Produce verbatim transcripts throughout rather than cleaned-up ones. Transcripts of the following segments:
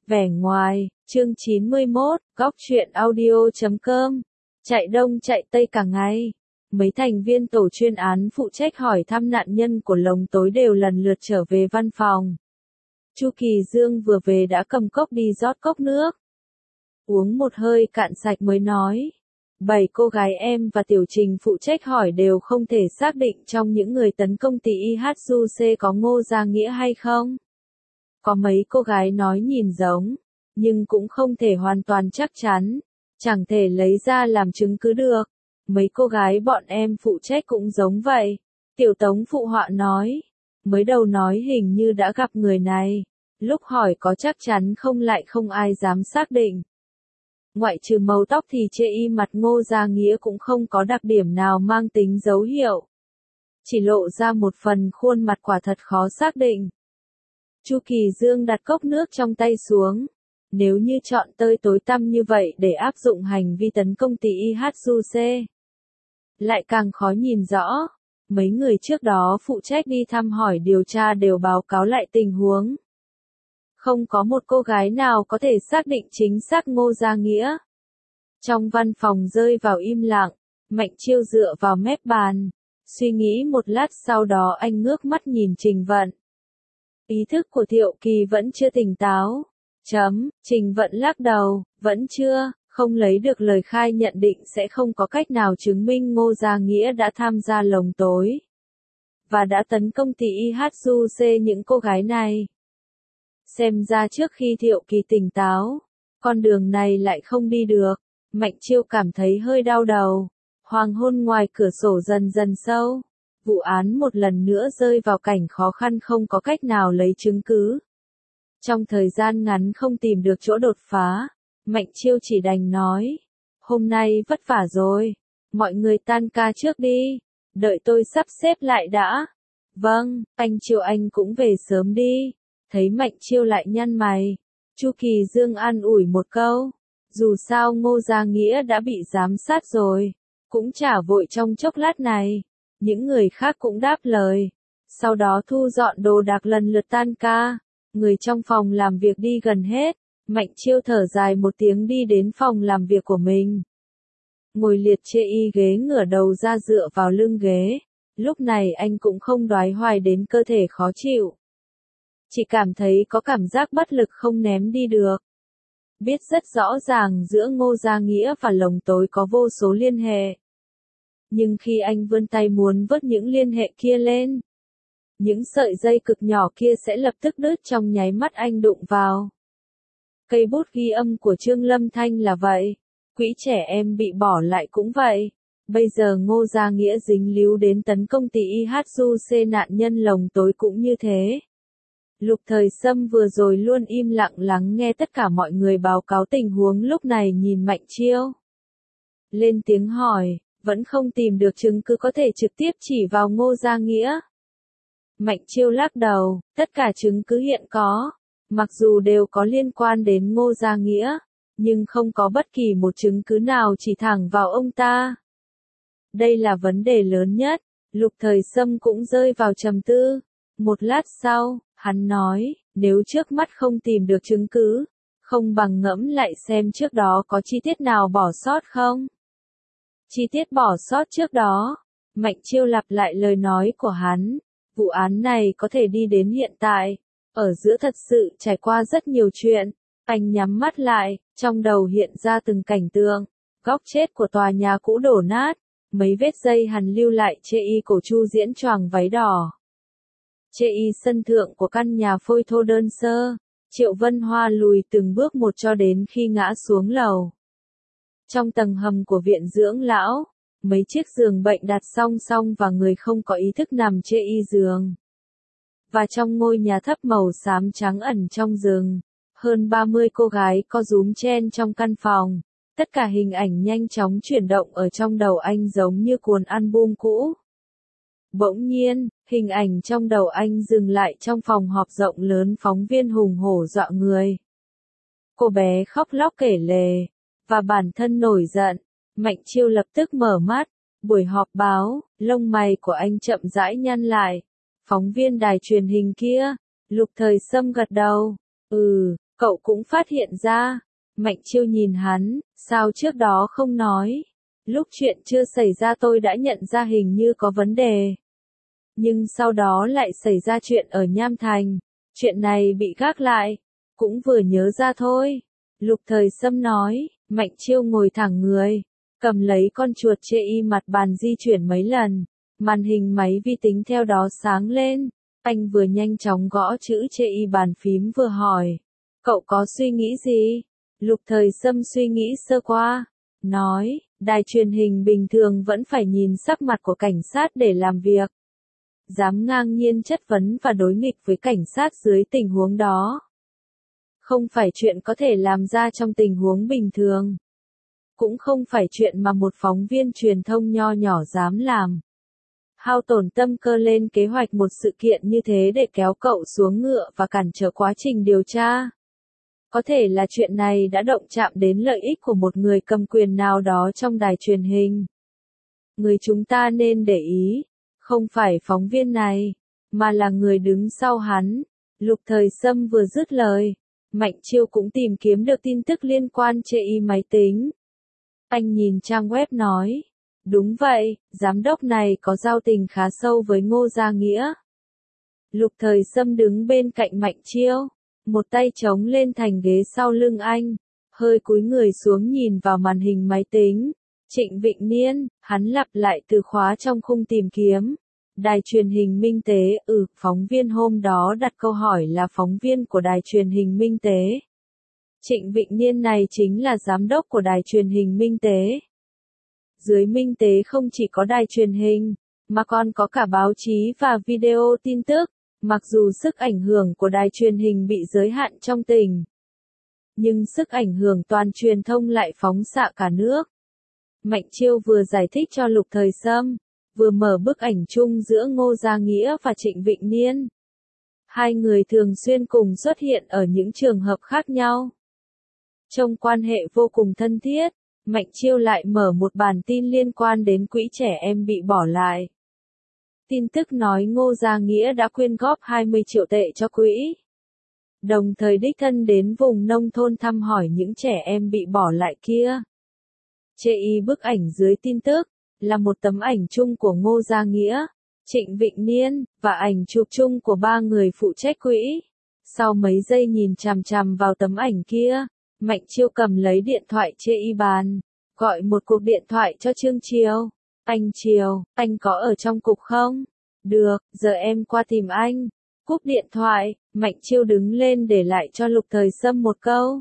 Vẻ ngoài, chương chín mươi mốt, góc truyện audio chấm com. Chạy đông chạy tây cả ngày. Mấy thành viên tổ chuyên án phụ trách hỏi thăm nạn nhân của lồng tối đều lần lượt trở về văn phòng. Chu Kỳ Dương vừa về đã cầm cốc đi rót cốc nước. Uống một hơi cạn sạch mới nói. Bảy cô gái em và Tiểu Trình phụ trách hỏi đều không thể xác định trong những người tấn công tỷ i hát u xê có Ngô Gia Nghĩa hay không. Có mấy cô gái nói nhìn giống, nhưng cũng không thể hoàn toàn chắc chắn, chẳng thể lấy ra làm chứng cứ được. Mấy cô gái bọn em phụ trách cũng giống vậy. Tiểu Tống phụ họa nói, mới đầu nói hình như đã gặp người này, lúc hỏi có chắc chắn không lại không ai dám xác định. Ngoại trừ màu tóc thì chê y mặt Ngô Gia Nghĩa cũng không có đặc điểm nào mang tính dấu hiệu. Chỉ lộ ra một phần khuôn mặt quả thật khó xác định. Chu Kỳ Dương đặt cốc nước trong tay xuống. Nếu như chọn tơi tối tăm như vậy để áp dụng hành vi tấn công tỷ i hát u xê, lại càng khó nhìn rõ. Mấy người trước đó phụ trách đi thăm hỏi điều tra đều báo cáo lại tình huống. Không có một cô gái nào có thể xác định chính xác Ngô Gia Nghĩa. Trong văn phòng rơi vào im lặng, Mạnh Chiêu dựa vào mép bàn. Suy nghĩ một lát sau đó anh ngước mắt nhìn Trình Vận. Ý thức của Thiệu Kỳ vẫn chưa tỉnh táo. Chấm, Trình Vận lắc đầu, vẫn chưa, không lấy được lời khai nhận định sẽ không có cách nào chứng minh Ngô Gia Nghĩa đã tham gia lồng tối. Và đã tấn công tỷ i hát u xê những cô gái này. Xem ra trước khi Thiệu Kỳ tỉnh táo, con đường này lại không đi được. Mạnh Chiêu cảm thấy hơi đau đầu. Hoàng hôn ngoài cửa sổ dần dần sâu. Vụ án một lần nữa rơi vào cảnh khó khăn không có cách nào lấy chứng cứ. Trong thời gian ngắn không tìm được chỗ đột phá, Mạnh Chiêu chỉ đành nói. Hôm nay vất vả rồi. Mọi người tan ca trước đi. Đợi tôi sắp xếp lại đã. Vâng, anh Chiêu anh cũng về sớm đi. Thấy Mạnh Chiêu lại nhăn mày. Chu Kỳ Dương an ủi một câu. Dù sao Ngô Gia Nghĩa đã bị giám sát rồi. Cũng chả vội trong chốc lát này. Những người khác cũng đáp lời. Sau đó thu dọn đồ đạc lần lượt tan ca. Người trong phòng làm việc đi gần hết. Mạnh Chiêu thở dài một tiếng đi đến phòng làm việc của mình. Ngồi liệt chê y ghế ngửa đầu ra dựa vào lưng ghế. Lúc này anh cũng không đoái hoài đến cơ thể khó chịu. Chỉ cảm thấy có cảm giác bất lực không ném đi được. Biết rất rõ ràng giữa Ngô Gia Nghĩa và lồng tối có vô số liên hệ. Nhưng khi anh vươn tay muốn vớt những liên hệ kia lên, những sợi dây cực nhỏ kia sẽ lập tức đứt trong nháy mắt anh đụng vào. Cây bút ghi âm của Trương Lâm Thanh là vậy. Quỹ trẻ em bị bỏ lại cũng vậy. Bây giờ Ngô Gia Nghĩa dính líu đến tấn công tỷ i hát u xê nạn nhân lồng tối cũng như thế. Lục Thời Sâm vừa rồi luôn im lặng lắng nghe tất cả mọi người báo cáo tình huống lúc này nhìn Mạnh Chiêu. Lên tiếng hỏi, vẫn không tìm được chứng cứ có thể trực tiếp chỉ vào Ngô Gia Nghĩa. Mạnh Chiêu lắc đầu, tất cả chứng cứ hiện có, mặc dù đều có liên quan đến Ngô Gia Nghĩa, nhưng không có bất kỳ một chứng cứ nào chỉ thẳng vào ông ta. Đây là vấn đề lớn nhất. Lục Thời Sâm cũng rơi vào trầm tư. Một lát sau, hắn nói, nếu trước mắt không tìm được chứng cứ, không bằng ngẫm lại xem trước đó có chi tiết nào bỏ sót không. Chi tiết bỏ sót trước đó. Mạnh Chiêu lặp lại lời nói của hắn. Vụ án này có thể đi đến hiện tại. Ở giữa thật sự trải qua rất nhiều chuyện. Anh nhắm mắt lại, trong đầu hiện ra từng cảnh tượng. Góc chết của tòa nhà cũ đổ nát. Mấy vết dây hằn lưu lại chê y cổ Chu Diễn choàng váy đỏ. Chê y sân thượng của căn nhà phôi thô đơn sơ. Triệu Vân Hoa lùi từng bước một cho đến khi ngã xuống lầu. Trong tầng hầm của viện dưỡng lão, mấy chiếc giường bệnh đặt song song và người không có ý thức nằm chê y giường. Và trong ngôi nhà thấp màu xám trắng ẩn trong rừng, hơn ba mươi cô gái co rúm chen trong căn phòng. Tất cả hình ảnh nhanh chóng chuyển động ở trong đầu anh giống như cuốn album cũ. Bỗng nhiên, hình ảnh trong đầu anh dừng lại trong phòng họp rộng lớn phóng viên hùng hổ dọa người. Cô bé khóc lóc kể lể, và bản thân nổi giận. Mạnh Chiêu lập tức mở mắt. Buổi họp báo, lông mày của anh chậm rãi nhăn lại. Phóng viên đài truyền hình kia. Lục Thời Sâm gật đầu. Ừ, Cậu cũng phát hiện ra. Mạnh Chiêu nhìn hắn, sao trước đó không nói? Lúc chuyện chưa xảy ra tôi đã nhận ra hình như có vấn đề. Nhưng sau đó lại xảy ra chuyện ở Nham Thành. Chuyện này bị gác lại. Cũng vừa nhớ ra thôi. Lục Thời Sâm nói. Mạnh Chiêu ngồi thẳng người. Cầm lấy con chuột chê y mặt bàn di chuyển mấy lần. Màn hình máy vi tính theo đó sáng lên. Anh vừa nhanh chóng gõ chữ chê y bàn phím vừa hỏi. Cậu có suy nghĩ gì? Lục Thời Sâm suy nghĩ sơ qua. Nói, đài truyền hình bình thường vẫn phải nhìn sắc mặt của cảnh sát để làm việc. Dám ngang nhiên chất vấn và đối nghịch với cảnh sát dưới tình huống đó. Không phải chuyện có thể làm ra trong tình huống bình thường. Cũng không phải chuyện mà một phóng viên truyền thông nho nhỏ dám làm. Hao tổn tâm cơ lên kế hoạch một sự kiện như thế để kéo cậu xuống ngựa và cản trở quá trình điều tra. Có thể là chuyện này đã động chạm đến lợi ích của một người cầm quyền nào đó trong đài truyền hình. Người chúng ta nên để ý, không phải phóng viên này, mà là người đứng sau hắn. Lục Thời Sâm vừa dứt lời, Mạnh Chiêu cũng tìm kiếm được tin tức liên quan chê y máy tính. Anh nhìn trang web nói, đúng vậy, giám đốc này có giao tình khá sâu với Ngô Gia Nghĩa. Lục Thời Sâm đứng bên cạnh Mạnh Chiêu, một tay chống lên thành ghế sau lưng anh, hơi cúi người xuống nhìn vào màn hình máy tính. Trịnh Vịnh Niên, hắn lặp lại từ khóa trong khung tìm kiếm. Đài truyền hình Minh Tế, ừ, phóng viên hôm đó đặt câu hỏi là phóng viên của đài truyền hình Minh Tế. Trịnh Vịnh Niên này chính là giám đốc của đài truyền hình Minh Tế. Dưới Minh Tế không chỉ có đài truyền hình, mà còn có cả báo chí và video tin tức. Mặc dù sức ảnh hưởng của đài truyền hình bị giới hạn trong tỉnh, nhưng sức ảnh hưởng toàn truyền thông lại phóng xạ cả nước. Mạnh Chiêu vừa giải thích cho Lục Thời Sâm, vừa mở bức ảnh chung giữa Ngô Gia Nghĩa và Trịnh Vịnh Niên. Hai người thường xuyên cùng xuất hiện ở những trường hợp khác nhau. Trong quan hệ vô cùng thân thiết, Mạnh Chiêu lại mở một bản tin liên quan đến quỹ trẻ em bị bỏ lại. Tin tức nói Ngô Gia Nghĩa đã quyên góp hai mươi triệu tệ cho quỹ. Đồng thời đích thân đến vùng nông thôn thăm hỏi những trẻ em bị bỏ lại kia. Chê y bức ảnh dưới tin tức, là một tấm ảnh chung của Ngô Gia Nghĩa, Trịnh Vịnh Niên, và ảnh chụp chung của ba người phụ trách quỹ. Sau mấy giây nhìn chằm chằm vào tấm ảnh kia, Mạnh Chiêu cầm lấy điện thoại chê y bàn, gọi một cuộc điện thoại cho Trương Chiêu. Anh Chiêu, anh có ở trong cục không? Được, giờ em qua tìm anh. Cúp điện thoại, Mạnh Chiêu đứng lên để lại cho Lục Thời Sâm một câu.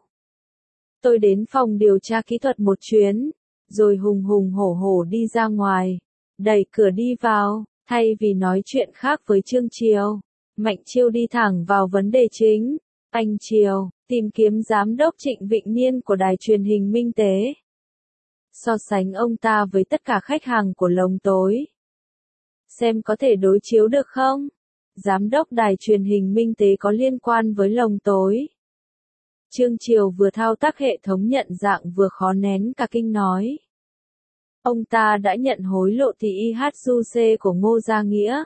Tôi đến phòng điều tra kỹ thuật một chuyến, rồi hùng hùng hổ hổ đi ra ngoài, đẩy cửa đi vào, thay vì nói chuyện khác với Trương Chiêu. Mạnh Chiêu đi thẳng vào vấn đề chính. Anh Chiêu, tìm kiếm giám đốc Trịnh Vịnh Niên của đài truyền hình Minh Tế. So sánh ông ta với tất cả khách hàng của Lồng Tối. Xem có thể đối chiếu được không? Giám đốc đài truyền hình Minh Tế có liên quan với Lồng Tối. Trương Chiêu vừa thao tác hệ thống nhận dạng vừa khó nén cả kinh nói. Ông ta đã nhận hối lộ thì i hát du xê của Ngô Gia Nghĩa.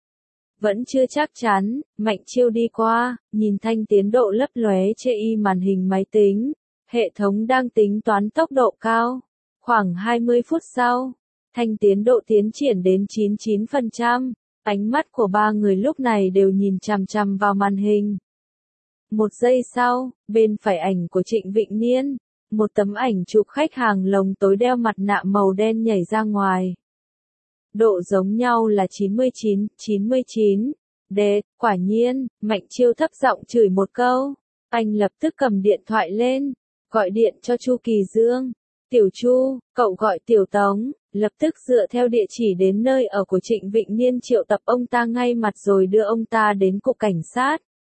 Vẫn chưa chắc chắn, Mạnh Chiêu đi qua, nhìn thanh tiến độ lấp lóe chê y màn hình máy tính. Hệ thống đang tính toán tốc độ cao. Khoảng hai mươi phút sau, thanh tiến độ tiến triển đến chín mươi chín phần trăm. Ánh mắt của ba người lúc này đều nhìn chằm chằm vào màn hình. Một giây sau, bên phải ảnh của Trịnh Vịnh Niên, một tấm ảnh chụp khách hàng Lồng Tối đeo mặt nạ màu đen nhảy ra ngoài. Độ giống nhau là chín mươi chín, chín mươi chín. Đệt, quả nhiên, Mạnh Chiêu thấp giọng chửi một câu. Anh lập tức cầm điện thoại lên, gọi điện cho Chu Kỳ Dương. Tiểu Chu, cậu gọi Tiểu Tống, lập tức dựa theo địa chỉ đến nơi ở của Trịnh Vịnh Niên triệu tập ông ta ngay mặt rồi đưa ông ta đến cục cảnh sát.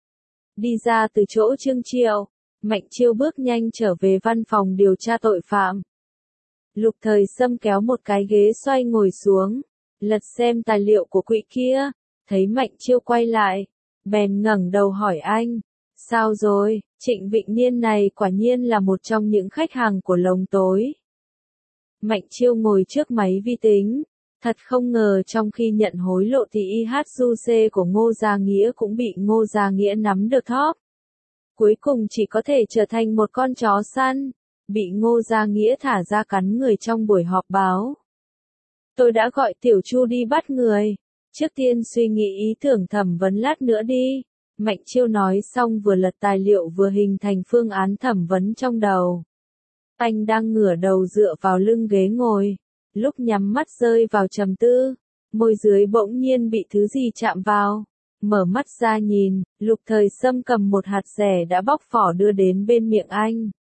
Đi ra từ chỗ Trương Chiêu, Mạnh Chiêu bước nhanh trở về văn phòng điều tra tội phạm. Lục Thời Sâm kéo một cái ghế xoay ngồi xuống, lật xem tài liệu của quỹ kia, thấy Mạnh Chiêu quay lại, bèn ngẩng đầu hỏi anh, sao rồi? Trịnh Vịnh Niên này quả nhiên là một trong những khách hàng của Lồng Tối. Mạnh Chiêu ngồi trước máy vi tính, thật không ngờ trong khi nhận hối lộ thì i hát du xê của Ngô Gia Nghĩa cũng bị Ngô Gia Nghĩa nắm được thóp. cuối cùng chỉ có thể trở thành một con chó săn, bị Ngô Gia Nghĩa thả ra cắn người trong buổi họp báo. Tôi đã gọi Tiểu Chu đi bắt người. Trước tiên suy nghĩ ý tưởng thẩm vấn lát nữa đi. Mạnh Chiêu nói xong vừa lật tài liệu vừa hình thành phương án thẩm vấn trong đầu. Anh đang ngửa đầu dựa vào lưng ghế ngồi. Lúc nhắm mắt rơi vào trầm tư, môi dưới bỗng nhiên bị thứ gì chạm vào. Mở mắt ra nhìn, Lục Thời Sâm cầm một hạt dẻ đã bóc vỏ đưa đến bên miệng anh.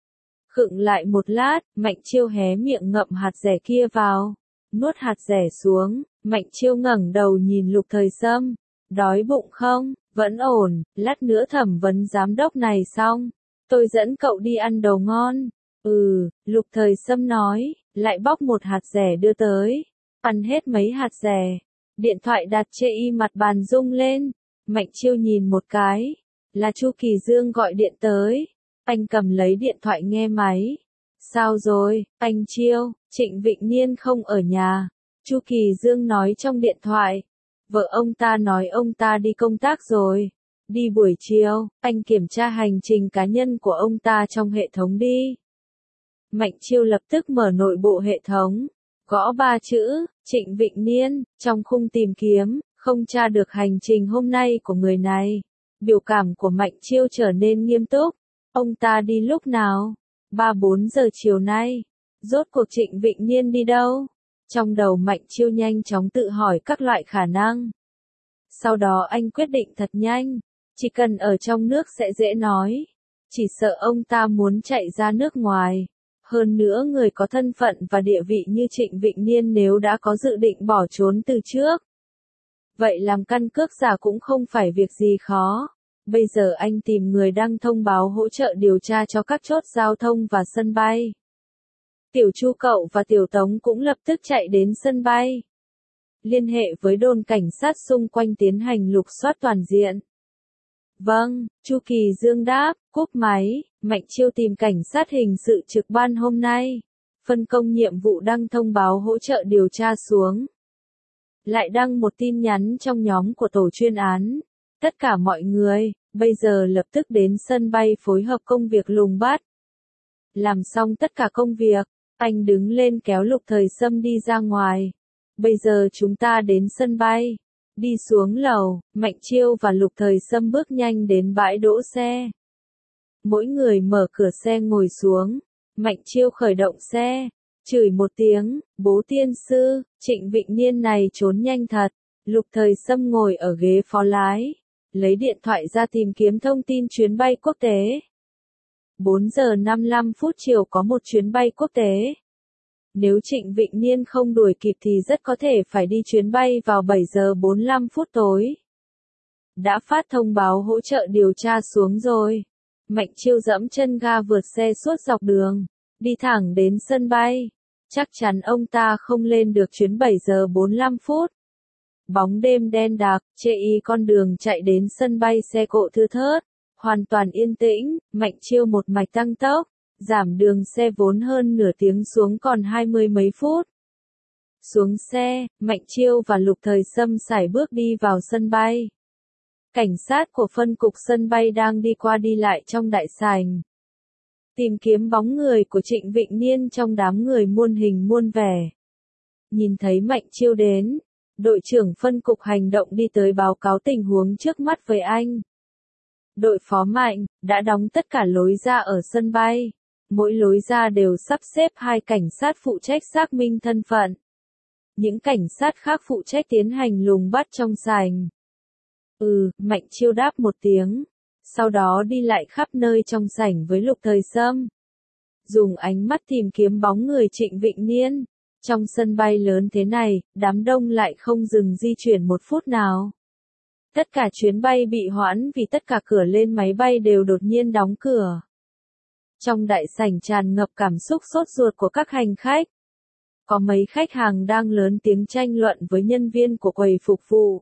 Khựng lại một lát, Mạnh Chiêu hé miệng ngậm hạt dẻ kia vào. Nuốt hạt dẻ xuống, Mạnh Chiêu ngẩng đầu nhìn Lục Thời Sâm. Đói bụng không? Vẫn ổn, lát nữa thẩm vấn giám đốc này xong. Tôi dẫn cậu đi ăn đồ ngon. Ừ, Lục Thời Sâm nói, lại bóc một hạt dẻ đưa tới. Ăn hết mấy hạt dẻ. Điện thoại đặt chê y mặt bàn rung lên. Mạnh Chiêu nhìn một cái. Là Chu Kỳ Dương gọi điện tới. Anh cầm lấy điện thoại nghe máy. Sao rồi, anh Chiêu? Trịnh Vịnh Niên không ở nhà. Chu Kỳ Dương nói trong điện thoại. Vợ ông ta nói ông ta đi công tác rồi. Đi buổi chiều, anh kiểm tra hành trình cá nhân của ông ta trong hệ thống đi. Mạnh Chiêu lập tức mở nội bộ hệ thống. Gõ ba chữ, Trịnh Vịnh Niên, trong khung tìm kiếm, không tra được hành trình hôm nay của người này. Biểu cảm của Mạnh Chiêu trở nên nghiêm túc. Ông ta đi lúc nào? ba bốn giờ chiều nay. Rốt cuộc Trịnh Vịnh Niên đi đâu? Trong đầu Mạnh Chiêu nhanh chóng tự hỏi các loại khả năng. Sau đó anh quyết định thật nhanh. Chỉ cần ở trong nước sẽ dễ nói. Chỉ sợ ông ta muốn chạy ra nước ngoài. Hơn nữa người có thân phận và địa vị như Trịnh Vịnh Niên nếu đã có dự định bỏ trốn từ trước. Vậy làm căn cước giả cũng không phải việc gì khó. Bây giờ anh tìm người đăng thông báo hỗ trợ điều tra cho các chốt giao thông và sân bay. Tiểu Chu cậu và Tiểu Tống cũng lập tức chạy đến sân bay. Liên hệ với đồn cảnh sát xung quanh tiến hành lục soát toàn diện. Vâng, Chu Kỳ Dương đáp, cúp máy. Mạnh Chiêu tìm cảnh sát hình sự trực ban hôm nay. Phân công nhiệm vụ đăng thông báo hỗ trợ điều tra xuống. Lại đăng một tin nhắn trong nhóm của tổ chuyên án. Tất cả mọi người, bây giờ lập tức đến sân bay phối hợp công việc lùng bắt. Làm xong tất cả công việc, anh đứng lên kéo Lục Thời Sâm đi ra ngoài. Bây giờ chúng ta đến sân bay. Đi xuống lầu, Mạnh Chiêu và Lục Thời Sâm bước nhanh đến bãi đỗ xe. Mỗi người mở cửa xe ngồi xuống. Mạnh Chiêu khởi động xe. Chửi một tiếng, bố tiên sư, Trịnh Vịnh Niên này trốn nhanh thật. Lục Thời Sâm ngồi ở ghế phó lái. Lấy điện thoại ra tìm kiếm thông tin chuyến bay quốc tế. bốn giờ năm mươi lăm phút chiều có một chuyến bay quốc tế. Nếu Trịnh Vịnh Niên không đuổi kịp thì rất có thể phải đi chuyến bay vào bảy giờ bốn mươi lăm phút tối. Đã phát thông báo hỗ trợ điều tra xuống rồi. Mạnh Chiêu dẫm chân ga vượt xe suốt dọc đường. Đi thẳng đến sân bay. Chắc chắn ông ta không lên được chuyến bảy giờ bốn mươi lăm phút. Bóng đêm đen đặc, chê y con đường chạy đến sân bay xe cộ thưa thớt. Hoàn toàn yên tĩnh, Mạnh Chiêu một mạch tăng tốc. Giảm đường xe vốn hơn nửa tiếng xuống còn hai mươi mấy phút. Xuống xe, Mạnh Chiêu và Lục Thời Sâm sải bước đi vào sân bay. Cảnh sát của phân cục sân bay đang đi qua đi lại trong đại sảnh. Tìm kiếm bóng người của Trịnh Vịnh Niên trong đám người muôn hình muôn vẻ. Nhìn thấy Mạnh Chiêu đến, đội trưởng phân cục hành động đi tới báo cáo tình huống trước mắt với anh. Đội phó Mạnh đã đóng tất cả lối ra ở sân bay. Mỗi lối ra đều sắp xếp hai cảnh sát phụ trách xác minh thân phận. Những cảnh sát khác phụ trách tiến hành lùng bắt trong sảnh. Ừ, Mạnh Chiêu đáp một tiếng. Sau đó đi lại khắp nơi trong sảnh với Lục Thời Sâm. Dùng ánh mắt tìm kiếm bóng người Trịnh Vịnh Niên. Trong sân bay lớn thế này, đám đông lại không dừng di chuyển một phút nào. Tất cả chuyến bay bị hoãn vì tất cả cửa lên máy bay đều đột nhiên đóng cửa. Trong đại sảnh tràn ngập cảm xúc sốt ruột của các hành khách. Có mấy khách hàng đang lớn tiếng tranh luận với nhân viên của quầy phục vụ.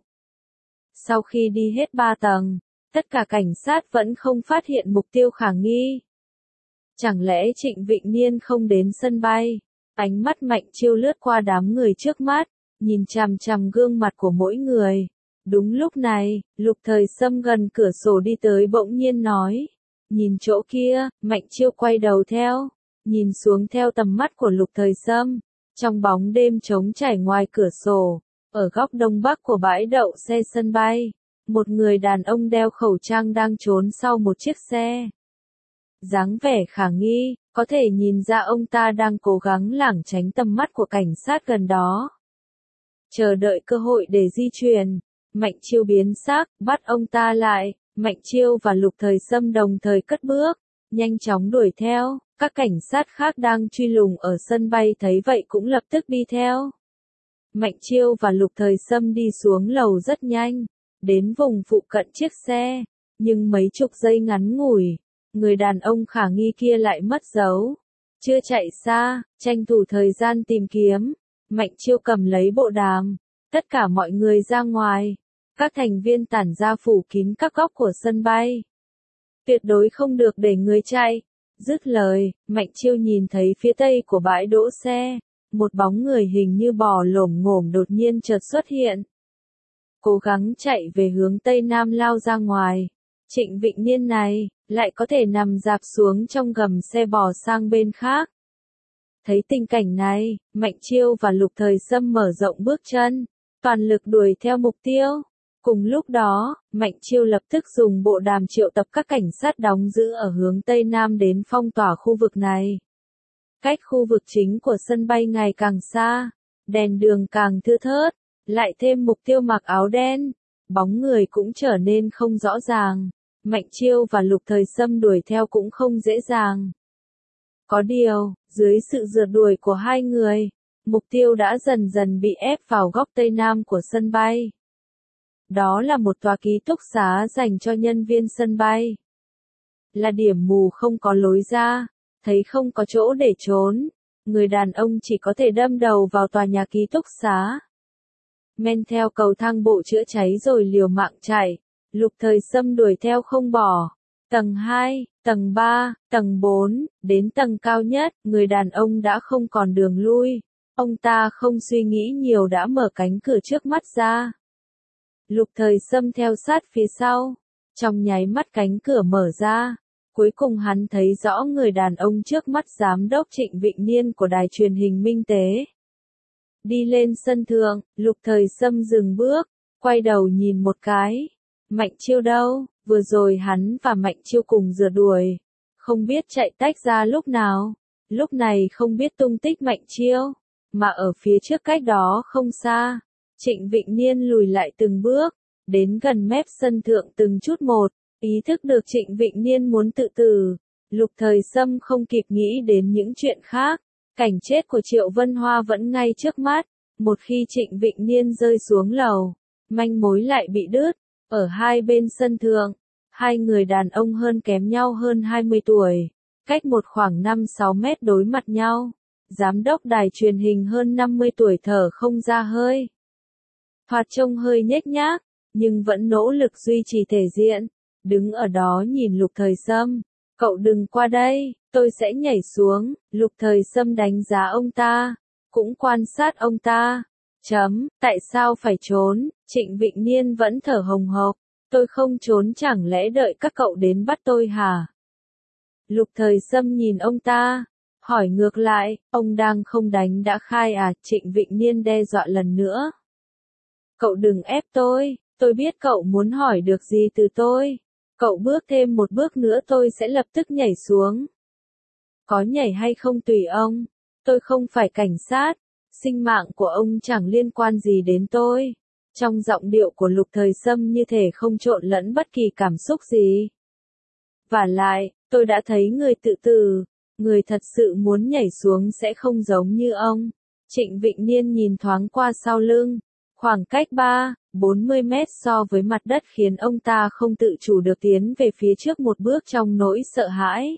Sau khi đi hết ba tầng, tất cả cảnh sát vẫn không phát hiện mục tiêu khả nghi. Chẳng lẽ Trịnh Vịnh Niên không đến sân bay? Ánh mắt Mạnh Chiêu lướt qua đám người trước mắt, nhìn chằm chằm gương mặt của mỗi người. Đúng lúc này, Lục Thời Sâm gần cửa sổ đi tới bỗng nhiên nói. Nhìn chỗ kia, Mạnh Chiêu quay đầu theo, nhìn xuống theo tầm mắt của Lục Thời Sâm, trong bóng đêm trống trải ngoài cửa sổ, ở góc đông bắc của bãi đậu xe sân bay, một người đàn ông đeo khẩu trang đang trốn sau một chiếc xe. Dáng vẻ khả nghi, có thể nhìn ra ông ta đang cố gắng lảng tránh tầm mắt của cảnh sát gần đó. Chờ đợi cơ hội để di chuyển, Mạnh Chiêu biến sắc, bắt ông ta lại. Mạnh Chiêu và Lục Thời Sâm đồng thời cất bước, nhanh chóng đuổi theo, các cảnh sát khác đang truy lùng ở sân bay thấy vậy cũng lập tức đi theo. Mạnh Chiêu và Lục Thời Sâm đi xuống lầu rất nhanh, đến vùng phụ cận chiếc xe, nhưng mấy chục giây ngắn ngủi, người đàn ông khả nghi kia lại mất dấu. Chưa chạy xa, tranh thủ thời gian tìm kiếm, Mạnh Chiêu cầm lấy bộ đàm, tất cả mọi người ra ngoài. Các thành viên tản ra phủ kín các góc của sân bay. Tuyệt đối không được để người chạy. Dứt lời, Mạnh Chiêu nhìn thấy phía tây của bãi đỗ xe, một bóng người hình như bò lổm ngổm đột nhiên chợt xuất hiện. Cố gắng chạy về hướng tây nam lao ra ngoài. Trịnh Vịnh Niên này, lại có thể nằm dạp xuống trong gầm xe bò sang bên khác. Thấy tình cảnh này, Mạnh Chiêu và Lục Thời Sâm mở rộng bước chân, toàn lực đuổi theo mục tiêu. Cùng lúc đó, Mạnh Chiêu lập tức dùng bộ đàm triệu tập các cảnh sát đóng giữ ở hướng Tây Nam đến phong tỏa khu vực này. Cách khu vực chính của sân bay ngày càng xa, đèn đường càng thưa thớt, lại thêm mục tiêu mặc áo đen, bóng người cũng trở nên không rõ ràng. Mạnh Chiêu và Lục Thời Sâm đuổi theo cũng không dễ dàng. Có điều, dưới sự rượt đuổi của hai người, mục tiêu đã dần dần bị ép vào góc Tây Nam của sân bay. Đó là một tòa ký túc xá dành cho nhân viên sân bay. Là điểm mù không có lối ra, thấy không có chỗ để trốn, người đàn ông chỉ có thể đâm đầu vào tòa nhà ký túc xá. Men theo cầu thang bộ chữa cháy rồi liều mạng chạy, Lục Thời Sâm đuổi theo không bỏ. Tầng hai, tầng ba, tầng bốn, đến tầng cao nhất, người đàn ông đã không còn đường lui. Ông ta không suy nghĩ nhiều đã mở cánh cửa trước mắt ra. Lục Thời Sâm theo sát phía sau, trong nháy mắt cánh cửa mở ra, cuối cùng hắn thấy rõ người đàn ông trước mắt giám đốc Trịnh Vịnh Niên của đài truyền hình Minh Tế. Đi lên sân thượng, Lục Thời Sâm dừng bước, quay đầu nhìn một cái, Mạnh Chiêu đâu, vừa rồi hắn và Mạnh Chiêu cùng rượt đuổi, không biết chạy tách ra lúc nào, lúc này không biết tung tích Mạnh Chiêu, mà ở phía trước cách đó không xa. Trịnh Vịnh Niên lùi lại từng bước, đến gần mép sân thượng từng chút một, ý thức được Trịnh Vịnh Niên muốn tự tử. Lục Thời Sâm không kịp nghĩ đến những chuyện khác, cảnh chết của Triệu Vân Hoa vẫn ngay trước mắt. Một khi Trịnh Vịnh Niên rơi xuống lầu, manh mối lại bị đứt. Ở hai bên sân thượng, hai người đàn ông hơn kém nhau hơn hai mươi tuổi, cách một khoảng năm sáu mét đối mặt nhau. Giám đốc đài truyền hình hơn năm mươi tuổi thở không ra hơi. Thoạt trông hơi nhếch nhác, nhưng vẫn nỗ lực duy trì thể diện, đứng ở đó nhìn Lục Thời Sâm. Cậu đừng qua đây, tôi sẽ nhảy xuống. Lục Thời Sâm đánh giá ông ta, cũng quan sát ông ta. Chấm, tại sao phải trốn? Trịnh Vịnh Niên vẫn thở hồng hộc. Tôi không trốn, chẳng lẽ đợi các cậu đến bắt tôi hả? Lục Thời Sâm nhìn ông ta, hỏi ngược lại, ông đang không đánh đã khai à? Trịnh Vịnh Niên đe dọa lần nữa. Cậu đừng ép tôi, tôi biết cậu muốn hỏi được gì từ tôi. Cậu bước thêm một bước nữa tôi sẽ lập tức nhảy xuống. Có nhảy hay không tùy ông, tôi không phải cảnh sát, sinh mạng của ông chẳng liên quan gì đến tôi. Trong giọng điệu của Lục Thời Sâm như thể không trộn lẫn bất kỳ cảm xúc gì. Vả lại, tôi đã thấy người tự tử, người thật sự muốn nhảy xuống sẽ không giống như ông. Trịnh Vịnh Niên nhìn thoáng qua sau lưng. Khoảng cách ba, bốn mươi mét so với mặt đất khiến ông ta không tự chủ được tiến về phía trước một bước trong nỗi sợ hãi.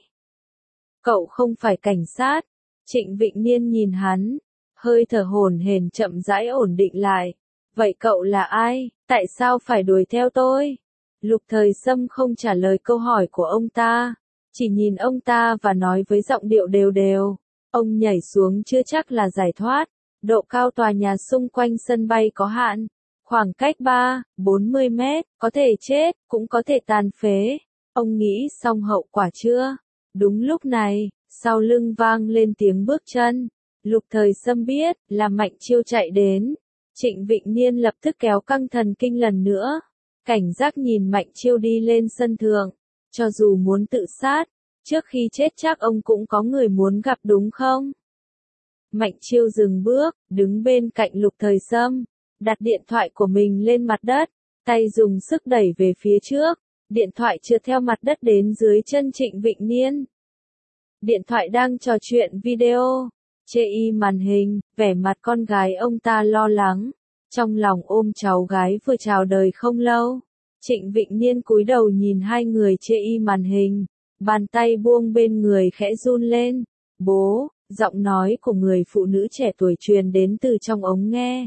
Cậu không phải cảnh sát. Trịnh Vịnh Niên nhìn hắn, hơi thở hổn hển chậm rãi ổn định lại. Vậy cậu là ai? Tại sao phải đuổi theo tôi? Lục Thời Sâm không trả lời câu hỏi của ông ta, chỉ nhìn ông ta và nói với giọng điệu đều đều. Ông nhảy xuống chưa chắc là giải thoát. Độ cao tòa nhà xung quanh sân bay có hạn, khoảng cách ba, bốn mươi mét, có thể chết, cũng có thể tàn phế. Ông nghĩ xong hậu quả chưa? Đúng lúc này, sau lưng vang lên tiếng bước chân. Lục Thời Sâm biết là Mạnh Chiêu chạy đến. Trịnh Vịnh Niên lập tức kéo căng thần kinh lần nữa. Cảnh giác nhìn Mạnh Chiêu đi lên sân thượng. Cho dù muốn tự sát, trước khi chết chắc ông cũng có người muốn gặp đúng không? Mạnh Chiêu dừng bước, đứng bên cạnh Lục Thời Sâm, đặt điện thoại của mình lên mặt đất, tay dùng sức đẩy về phía trước, điện thoại trượt theo mặt đất đến dưới chân Trịnh Vịnh Niên. Điện thoại đang trò chuyện video, chê y màn hình, vẻ mặt con gái ông ta lo lắng, trong lòng ôm cháu gái vừa chào đời không lâu. Trịnh Vịnh Niên cúi đầu nhìn hai người chê y màn hình, bàn tay buông bên người khẽ run lên. Bố, giọng nói của người phụ nữ trẻ tuổi truyền đến từ trong ống nghe.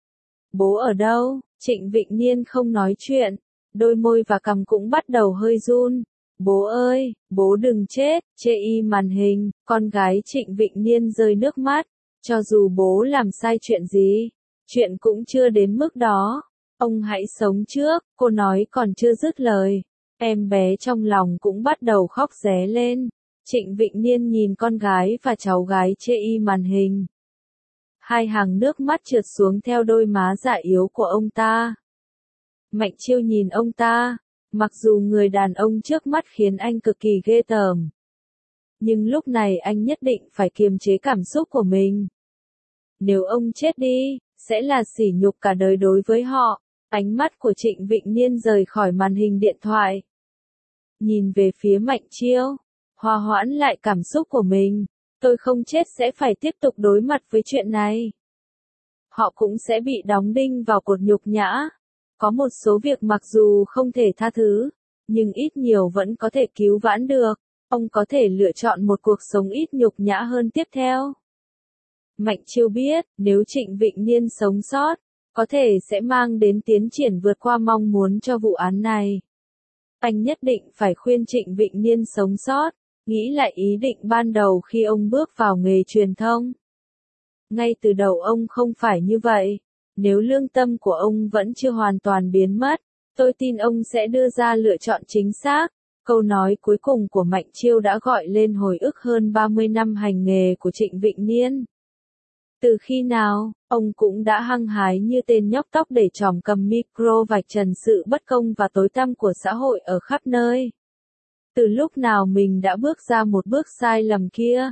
Bố ở đâu? Trịnh Vịnh Niên không nói chuyện, đôi môi và cằm cũng bắt đầu hơi run. Bố ơi, bố đừng chết, chê y màn hình, con gái Trịnh Vịnh Niên rơi nước mắt. Cho dù bố làm sai chuyện gì, chuyện cũng chưa đến mức đó. Ông hãy sống trước, cô nói còn chưa dứt lời. Em bé trong lòng cũng bắt đầu khóc ré lên. Trịnh Vịnh Niên nhìn con gái và cháu gái chê y màn hình. Hai hàng nước mắt trượt xuống theo đôi má dạ yếu của ông ta. Mạnh Chiêu nhìn ông ta, mặc dù người đàn ông trước mắt khiến anh cực kỳ ghê tởm. Nhưng lúc này anh nhất định phải kiềm chế cảm xúc của mình. Nếu ông chết đi, sẽ là sỉ nhục cả đời đối với họ. Ánh mắt của Trịnh Vịnh Niên rời khỏi màn hình điện thoại. Nhìn về phía Mạnh Chiêu, hòa hoãn lại cảm xúc của mình. Tôi không chết sẽ phải tiếp tục đối mặt với chuyện này. Họ cũng sẽ bị đóng đinh vào cột nhục nhã. Có một số việc mặc dù không thể tha thứ, nhưng ít nhiều vẫn có thể cứu vãn được. Ông có thể lựa chọn một cuộc sống ít nhục nhã hơn tiếp theo. Mạnh Chiêu biết, nếu Trịnh Vịnh Niên sống sót, có thể sẽ mang đến tiến triển vượt qua mong muốn cho vụ án này. Anh nhất định phải khuyên Trịnh Vịnh Niên sống sót, nghĩ lại ý định ban đầu khi ông bước vào nghề truyền thông. Ngay từ đầu ông không phải như vậy. Nếu lương tâm của ông vẫn chưa hoàn toàn biến mất, tôi tin ông sẽ đưa ra lựa chọn chính xác. Câu nói cuối cùng của Mạnh Chiêu đã gọi lên hồi ức hơn ba mươi năm hành nghề của Trịnh Vịnh Niên. Từ khi nào, ông cũng đã hăng hái như tên nhóc tóc để tròm cầm micro vạch trần sự bất công và tối tăm của xã hội ở khắp nơi. Từ lúc nào mình đã bước ra một bước sai lầm kia?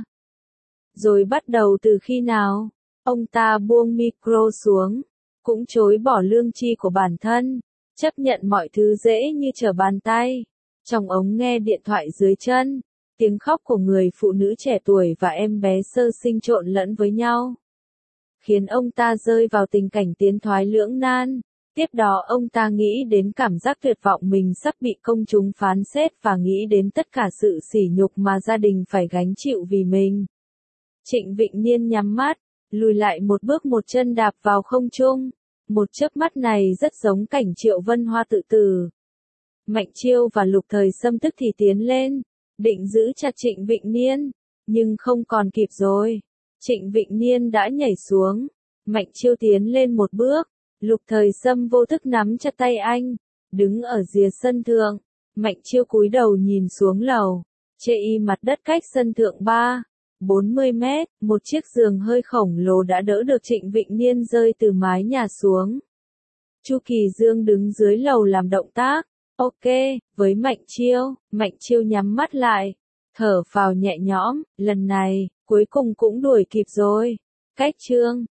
Rồi bắt đầu từ khi nào? Ông ta buông micro xuống, cũng chối bỏ lương tri của bản thân, chấp nhận mọi thứ dễ như trở bàn tay. Trong ống nghe điện thoại dưới chân, tiếng khóc của người phụ nữ trẻ tuổi và em bé sơ sinh trộn lẫn với nhau, khiến ông ta rơi vào tình cảnh tiến thoái lưỡng nan. Tiếp đó ông ta nghĩ đến cảm giác tuyệt vọng mình sắp bị công chúng phán xét và nghĩ đến tất cả sự sỉ nhục mà gia đình phải gánh chịu vì mình. Trịnh Vịnh Niên nhắm mắt, lùi lại một bước một chân đạp vào không trung. Một chớp mắt này rất giống cảnh Triệu Vân Hoa tự tử. Mạnh Chiêu và Lục Thời Sâm tức thì tiến lên, định giữ chặt Trịnh Vịnh Niên, nhưng không còn kịp rồi. Trịnh Vịnh Niên đã nhảy xuống, Mạnh Chiêu tiến lên một bước, Lục Thời Sâm vô thức nắm chặt tay anh, đứng ở rìa sân thượng. Mạnh Chiêu cúi đầu nhìn xuống lầu, chê y mặt đất cách sân thượng ba, bốn mươi mét, một chiếc giường hơi khổng lồ đã đỡ được Trịnh Vịnh Niên rơi từ mái nhà xuống. Chu Kỳ Dương đứng dưới lầu làm động tác, ok, với Mạnh Chiêu. Mạnh Chiêu nhắm mắt lại, thở phào nhẹ nhõm, lần này, cuối cùng cũng đuổi kịp rồi. Cách chương